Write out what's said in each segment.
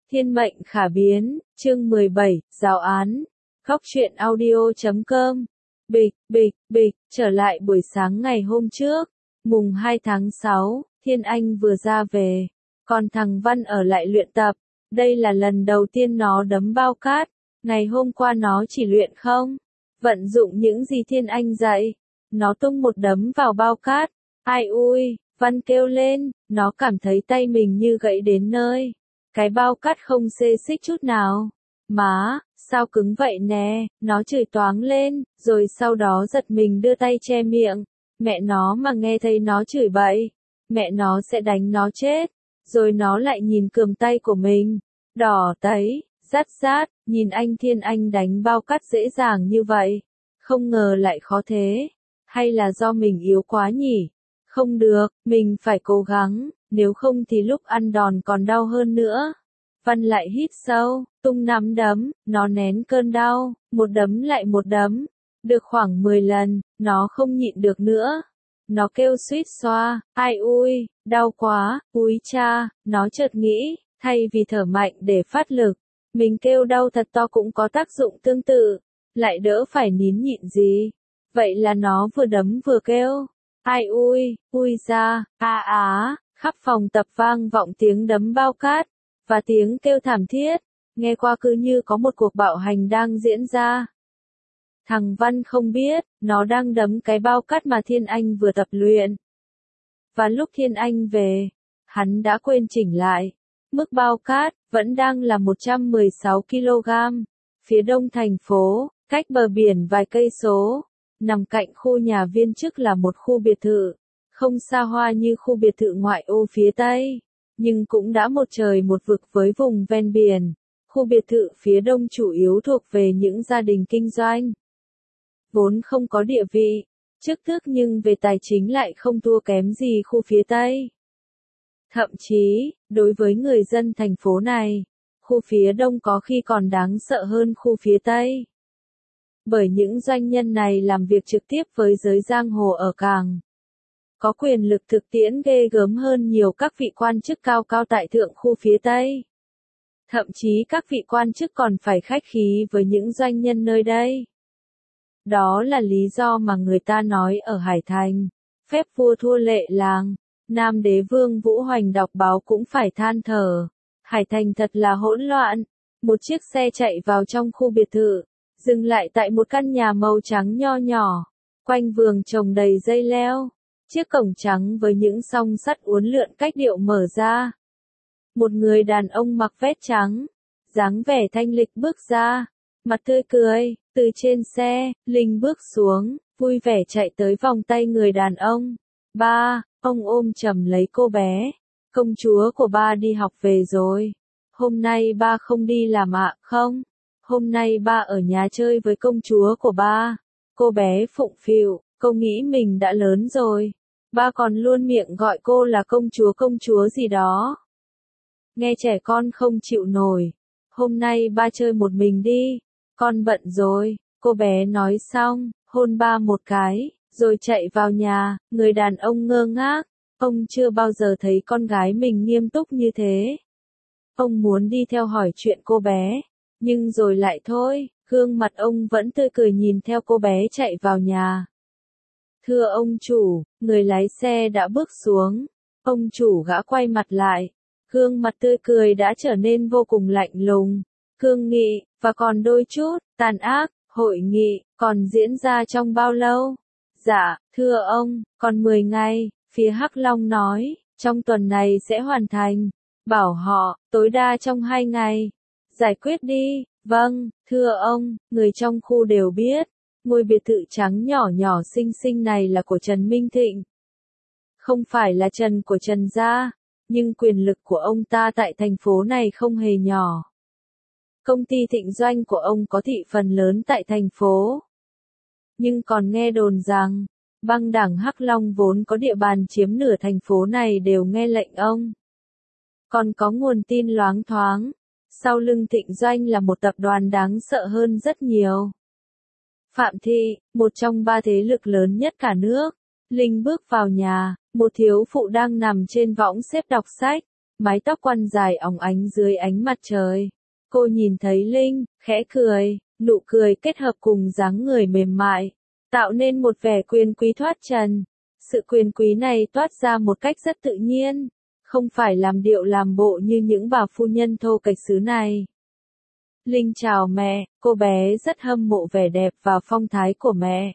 Thiên mệnh khả biến, chương 17, giáo án. Góc truyện audio.com. Bịch, trở lại buổi sáng ngày hôm trước, mùng 2 tháng 6, Thiên Anh vừa ra về, còn thằng Văn ở lại luyện tập. Đây là lần đầu tiên nó đấm bao cát, ngày hôm qua nó chỉ luyện không vận dụng những gì Thiên Anh dạy. Nó tung một đấm vào bao cát, ai ui, Văn kêu lên, nó cảm thấy tay mình như gãy đến nơi. Cái bao cát không xê xích chút nào. Má, sao cứng vậy nè, nó chửi toáng lên, rồi sau đó giật mình đưa tay che miệng. Mẹ nó mà nghe thấy nó chửi bậy, mẹ nó sẽ đánh nó chết. Rồi nó lại nhìn cườm tay của mình, đỏ tấy, rát, nhìn anh Thiên Anh đánh bao cát dễ dàng như vậy. Không ngờ lại khó thế, hay là do mình yếu quá nhỉ? Không được, mình phải cố gắng, nếu không thì lúc ăn đòn còn đau hơn nữa. Văn lại hít sâu, tung nắm đấm, nó nén cơn đau, một đấm lại một đấm. Được khoảng 10 lần, nó không nhịn được nữa. Nó kêu suýt xoa, ai ui, đau quá, úi cha, nó chợt nghĩ, thay vì thở mạnh để phát lực, mình kêu đau thật to cũng có tác dụng tương tự, lại đỡ phải nín nhịn gì. Vậy là nó vừa đấm vừa kêu, ai ui ra, khắp phòng tập vang vọng tiếng đấm bao cát, và tiếng kêu thảm thiết, nghe qua cứ như có một cuộc bạo hành đang diễn ra. Thằng Văn không biết, nó đang đấm cái bao cát mà Thiên Anh vừa tập luyện. Và lúc Thiên Anh về, hắn đã quên chỉnh lại. Mức bao cát vẫn đang là 116 kg. Phía đông thành phố, cách bờ biển vài cây số, nằm cạnh khu nhà viên chức là một khu biệt thự, không xa hoa như khu biệt thự ngoại ô phía Tây, nhưng cũng đã một trời một vực với vùng ven biển. Khu biệt thự phía đông chủ yếu thuộc về những gia đình kinh doanh, vốn không có địa vị, chức tước nhưng về tài chính lại không thua kém gì khu phía Tây. Thậm chí, đối với người dân thành phố này, khu phía đông có khi còn đáng sợ hơn khu phía Tây. Bởi những doanh nhân này làm việc trực tiếp với giới giang hồ ở cảng, có quyền lực thực tiễn ghê gớm hơn nhiều các vị quan chức cao tại thượng khu phía Tây. Thậm chí các vị quan chức còn phải khách khí với những doanh nhân nơi đây. Đó là lý do mà người ta nói ở Hải Thành, phép vua thua lệ làng. Nam đế Vương Vũ Hoành đọc báo cũng phải than thở. Hải Thành thật là hỗn loạn. Một chiếc xe chạy vào trong khu biệt thự, dừng lại tại một căn nhà màu trắng nho nhỏ, quanh vườn trồng đầy dây leo. Chiếc cổng trắng với những song sắt uốn lượn cách điệu mở ra. Một người đàn ông mặc vest trắng, dáng vẻ thanh lịch bước ra, mặt tươi cười, từ trên xe, Linh bước xuống, vui vẻ chạy tới vòng tay người đàn ông. Ba, ông ôm chầm lấy cô bé. Công chúa của ba đi học về rồi. Hôm nay ba không đi làm ạ? Không. Hôm nay ba ở nhà chơi với công chúa của ba. Cô bé phụng phịu, cô nghĩ mình đã lớn rồi. Ba còn luôn miệng gọi cô là công chúa gì đó. Nghe trẻ con không chịu nổi. Hôm nay ba chơi một mình đi. Con bận rồi. Cô bé nói xong, hôn ba một cái, rồi chạy vào nhà. Người đàn ông ngơ ngác. Ông chưa bao giờ thấy con gái mình nghiêm túc như thế. Ông muốn đi theo hỏi chuyện cô bé, nhưng rồi lại thôi, gương mặt ông vẫn tươi cười nhìn theo cô bé chạy vào nhà. Thưa ông chủ, người lái xe đã bước xuống. Ông chủ gã quay mặt lại, gương mặt tươi cười đã trở nên vô cùng lạnh lùng, cương nghị, và còn đôi chút tàn ác. Hội nghị còn diễn ra trong bao lâu? Dạ, thưa ông, còn 10 ngày, phía Hắc Long nói, trong tuần này sẽ hoàn thành. Bảo họ, tối đa trong 2 ngày. Giải quyết đi. Vâng, thưa ông, người trong khu đều biết. Ngôi biệt thự trắng nhỏ xinh xinh này là của Trần Minh Thịnh. Không phải là Trần của Trần gia, nhưng quyền lực của ông ta tại thành phố này không hề nhỏ. Công ty Thịnh Doanh của ông có thị phần lớn tại thành phố. Nhưng còn nghe đồn rằng, băng đảng Hắc Long vốn có địa bàn chiếm nửa thành phố này đều nghe lệnh ông. Còn có nguồn tin loáng thoáng, sau lưng Thịnh Doanh là một tập đoàn đáng sợ hơn rất nhiều. Phạm Thị, một trong 3 thế lực lớn nhất cả nước. Linh bước vào nhà, một thiếu phụ đang nằm trên võng xếp đọc sách. mái tóc quăn dài óng ánh dưới ánh mặt trời. Cô nhìn thấy Linh, khẽ cười, nụ cười kết hợp cùng dáng người mềm mại, tạo nên một vẻ quyền quý thoát trần. Sự quyền quý này toát ra một cách rất tự nhiên, không phải làm điệu làm bộ như những bà phu nhân thô kệch xứ này. Linh chào mẹ, cô bé rất hâm mộ vẻ đẹp và phong thái của mẹ.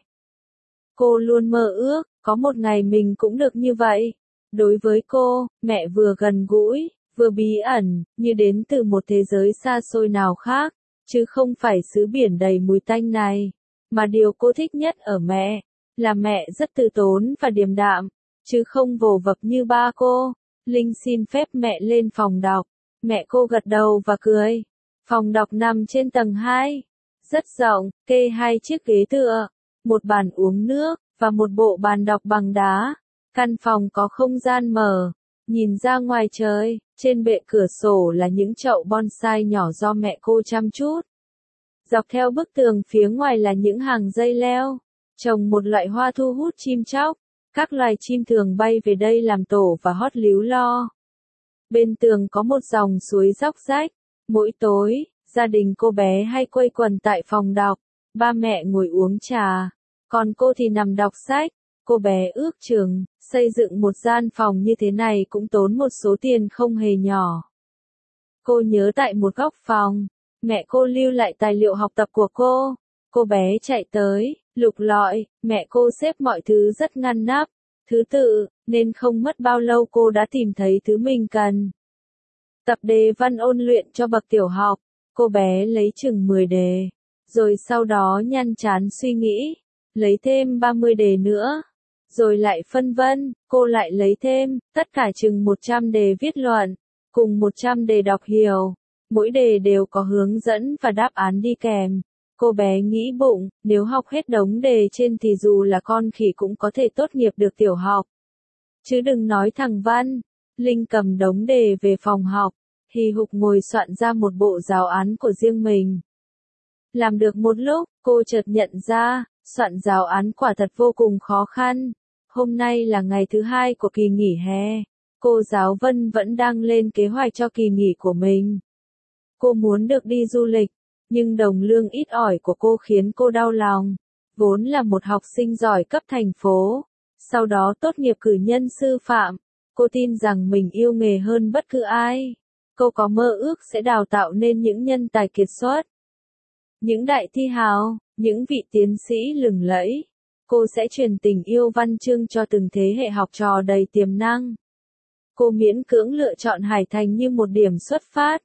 Cô luôn mơ ước, có một ngày mình cũng được như vậy. Đối với cô, mẹ vừa gần gũi, vừa bí ẩn, như đến từ một thế giới xa xôi nào khác, chứ không phải xứ biển đầy mùi tanh này. Mà điều cô thích nhất ở mẹ, là mẹ rất từ tốn và điềm đạm, chứ không vồ vập như ba cô. Linh xin phép mẹ lên phòng đọc. Mẹ cô gật đầu và cười. Phòng đọc nằm trên tầng 2. Rất rộng, kê 2 chiếc ghế tựa, một bàn uống nước, và một bộ bàn đọc bằng đá. Căn phòng có không gian mở, nhìn ra ngoài trời, trên bệ cửa sổ là những chậu bonsai nhỏ do mẹ cô chăm chút. Dọc theo bức tường phía ngoài là những hàng dây leo, trồng một loại hoa thu hút chim chóc. Các loài chim thường bay về đây làm tổ và hót líu lo. Bên tường có một dòng suối róc rách. Mỗi tối, gia đình cô bé hay quây quần tại phòng đọc. Ba mẹ ngồi uống trà, còn cô thì nằm đọc sách. Cô bé ước chừng, xây dựng một gian phòng như thế này cũng tốn một số tiền không hề nhỏ. Cô nhớ tại một góc phòng, mẹ cô lưu lại tài liệu học tập của cô. Cô bé chạy tới, lục lọi, mẹ cô xếp mọi thứ rất ngăn nắp, thứ tự, nên không mất bao lâu cô đã tìm thấy thứ mình cần. Tập đề văn ôn luyện cho bậc tiểu học, cô bé lấy chừng 10 đề, rồi sau đó nhăn chán suy nghĩ, lấy thêm 30 đề nữa, rồi lại phân vân, cô lại lấy thêm, tất cả chừng 100 đề viết luận, cùng 100 đề đọc hiểu, mỗi đề đều có hướng dẫn và đáp án đi kèm. Cô bé nghĩ bụng, nếu học hết đống đề trên thì dù là con khỉ cũng có thể tốt nghiệp được tiểu học. Chứ đừng nói thằng Văn. Linh cầm đống đề về phòng học, hì hục ngồi soạn ra một bộ giáo án của riêng mình. Làm được một lúc, cô chợt nhận ra, soạn giáo án quả thật vô cùng khó khăn. Hôm nay là ngày thứ 2 của kỳ nghỉ hè. Cô giáo Vân vẫn đang lên kế hoạch cho kỳ nghỉ của mình. Cô muốn được đi du lịch, nhưng đồng lương ít ỏi của cô khiến cô đau lòng. Vốn là một học sinh giỏi cấp thành phố, sau đó tốt nghiệp cử nhân sư phạm, cô tin rằng mình yêu nghề hơn bất cứ ai. Cô có mơ ước sẽ đào tạo nên những nhân tài kiệt xuất, những đại thi hào, những vị tiến sĩ lừng lẫy. Cô sẽ truyền tình yêu văn chương cho từng thế hệ học trò đầy tiềm năng. Cô miễn cưỡng lựa chọn Hải Thành như một điểm xuất phát.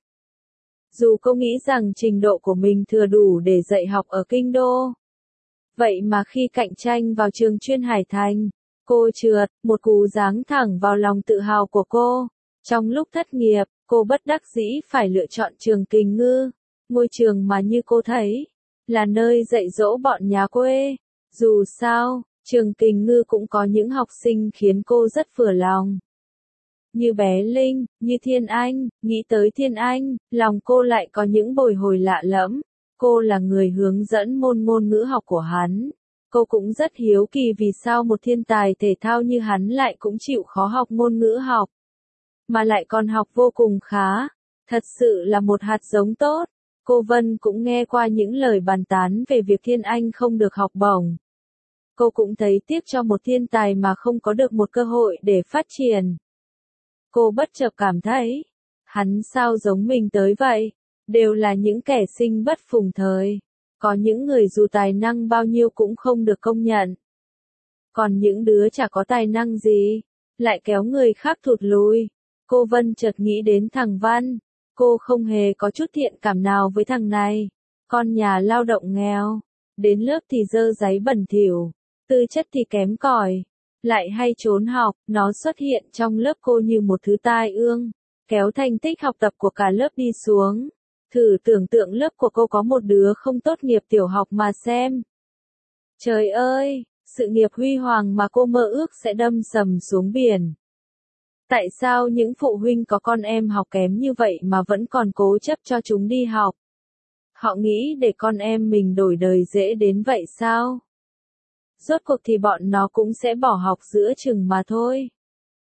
Dù cô nghĩ rằng trình độ của mình thừa đủ để dạy học ở kinh đô. Vậy mà khi cạnh tranh vào trường chuyên Hải Thành, cô trượt, một cú giáng thẳng vào lòng tự hào của cô. Trong lúc thất nghiệp, cô bất đắc dĩ phải lựa chọn trường Kình Ngư, ngôi trường mà như cô thấy, là nơi dạy dỗ bọn nhà quê. Dù sao, trường Kình Ngư cũng có những học sinh khiến cô rất vừa lòng. Như bé Linh, như Thiên Anh, nghĩ tới Thiên Anh, lòng cô lại có những bồi hồi lạ lẫm. Cô là người hướng dẫn môn ngôn ngữ học của hắn. Cô cũng rất hiếu kỳ vì sao một thiên tài thể thao như hắn lại cũng chịu khó học ngôn ngữ học. Mà lại còn học vô cùng khá. Thật sự là một hạt giống tốt. Cô Vân cũng nghe qua những lời bàn tán về việc Thiên Anh không được học bổng. Cô cũng thấy tiếc cho một thiên tài mà không có được một cơ hội để phát triển. Cô bất chợt cảm thấy, hắn sao giống mình tới vậy, đều là những kẻ sinh bất phùng thời. Có những người dù tài năng bao nhiêu cũng không được công nhận. Còn những đứa chả có tài năng gì, lại kéo người khác thụt lùi. Cô Vân chợt nghĩ đến thằng Văn. Cô không hề có chút thiện cảm nào với thằng này. Con nhà lao động nghèo, đến lớp thì dơ giấy bẩn thỉu, tư chất thì kém cỏi, lại hay trốn học. Nó xuất hiện trong lớp cô như một thứ tai ương, kéo thành tích học tập của cả lớp đi xuống. Thử tưởng tượng lớp của cô có một đứa không tốt nghiệp tiểu học mà xem. Trời ơi, sự nghiệp huy hoàng mà cô mơ ước sẽ đâm sầm xuống biển. Tại sao những phụ huynh có con em học kém như vậy mà vẫn còn cố chấp cho chúng đi học? Họ nghĩ để con em mình đổi đời dễ đến vậy sao? Rốt cuộc thì bọn nó cũng sẽ bỏ học giữa chừng mà thôi.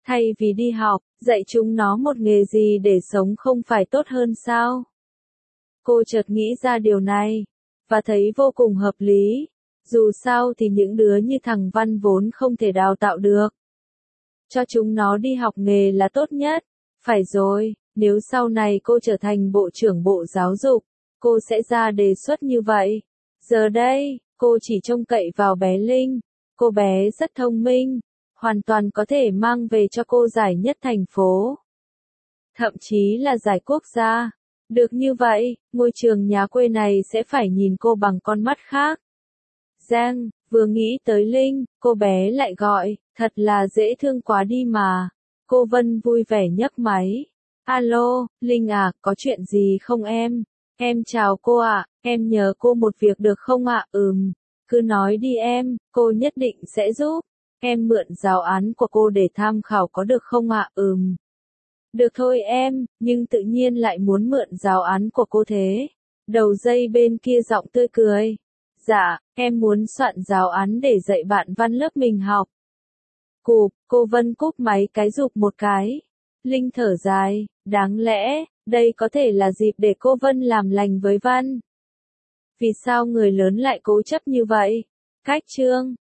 Thay vì đi học, dạy chúng nó một nghề gì để sống không phải tốt hơn sao? Cô chợt nghĩ ra điều này, và thấy vô cùng hợp lý. Dù sao thì những đứa như thằng Văn vốn không thể đào tạo được. Cho chúng nó đi học nghề là tốt nhất. Phải rồi, nếu sau này cô trở thành bộ trưởng Bộ Giáo dục, cô sẽ ra đề xuất như vậy. Giờ đây, cô chỉ trông cậy vào bé Linh. Cô bé rất thông minh, hoàn toàn có thể mang về cho cô giải nhất thành phố. Thậm chí là giải quốc gia. Được như vậy, ngôi trường nhà quê này sẽ phải nhìn cô bằng con mắt khác. Giang, vừa nghĩ tới Linh, cô bé lại gọi, thật là dễ thương quá đi mà. Cô Vân vui vẻ nhấc máy. Alo, Linh à, có chuyện gì không em? Em chào cô ạ, em nhờ cô một việc được không ạ? Cứ nói đi em, cô nhất định sẽ giúp. Em mượn giáo án của cô để tham khảo có được không ạ? Được thôi em, nhưng tự nhiên lại muốn mượn giáo án của cô thế. Đầu dây bên kia giọng tươi cười. Dạ, em muốn soạn giáo án để dạy bạn văn lớp mình học. Cụp, cô Vân cúp máy cái giục một cái. Linh thở dài, đáng lẽ, đây có thể là dịp để cô Vân làm lành với Văn. Vì sao người lớn lại cố chấp như vậy? Cách chương